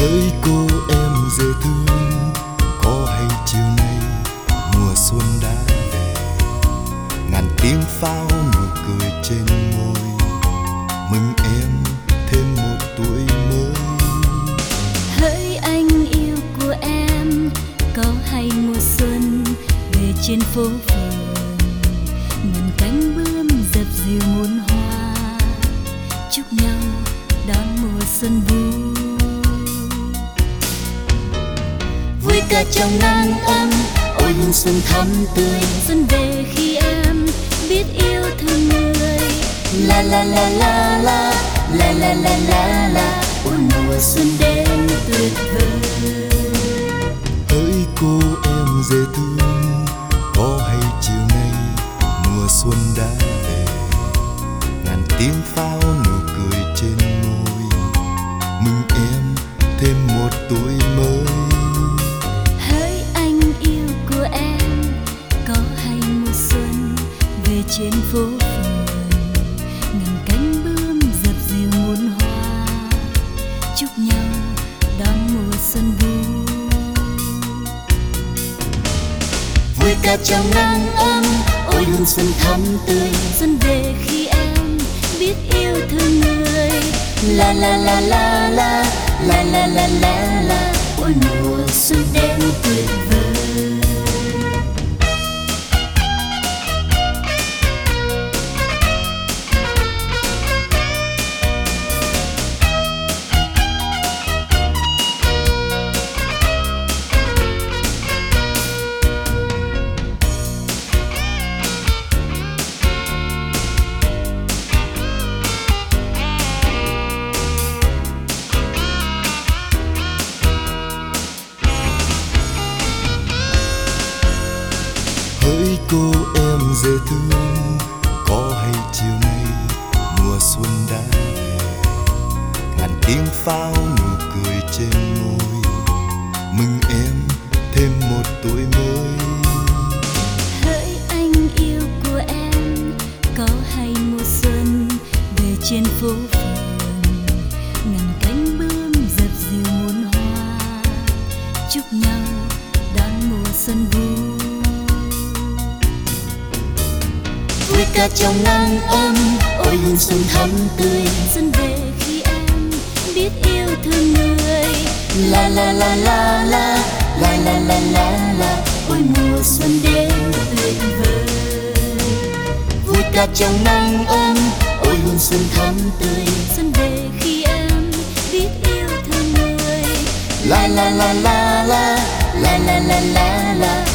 Hỡi cô em dễ thương, có hay chiều nay mùa xuân đã về, ngàn tiếng pháo nụ cười trên môi, mừng em thêm một tuổi mới. Hỡi anh yêu của em, có hay mùa xuân về trên phố phường, ngàn cánh bướm dập dìu muôn hoa, chúc nhau đón mùa xuân vui. Vui cả trong nắng ấm, ôi hương xuân thắm tươi, xuân về khi em biết yêu thương người. La la la la la, la la la la la, ôi mùa xuân đến tuyệt vời. Hỡi cô em dễ thương, có hay chiều nay mùa xuân đã về, ngàn tiếng pháo nụ cười trên môi, mừng em thêm một tuổi mới. Hỡi anh yêu của em, có hay mùa xuân về trên phố phường, ngàn cánh bướm dập dìu muôn hoa, chúc nhau đón mùa xuân vui. Vui cả trong nắng ấm, ôi hương xuân thắm tươi, xuân về khi em biết yêu thương người. La la la la la, la la la la la, ôi mùa xuân đến tuyệt vời. Hỡi cô em dễ thương, có hay chiều nay mùa xuân đã về, ngàn tiếng pháo nụ cười trên môi, mừng em thêm một tuổi mới. Hỡi anh yêu của em, có hay mùa xuân về trên phố phường, ngàn cánh bướm dập dìu muôn hoa, chúc nhau đón mùa xuân vui. Vui cả trong nắng ấm, ôi hương xuân thắm tươi, xuân về khi em biết yêu thương người. La la la la la, la la la la la, ôi mùa xuân đến tuyệt vời. Vui cả trong nắng ấm, ôi hương xuân thắm tươi, xuân về khi em biết yêu thương người. La la la la la, la la la la la,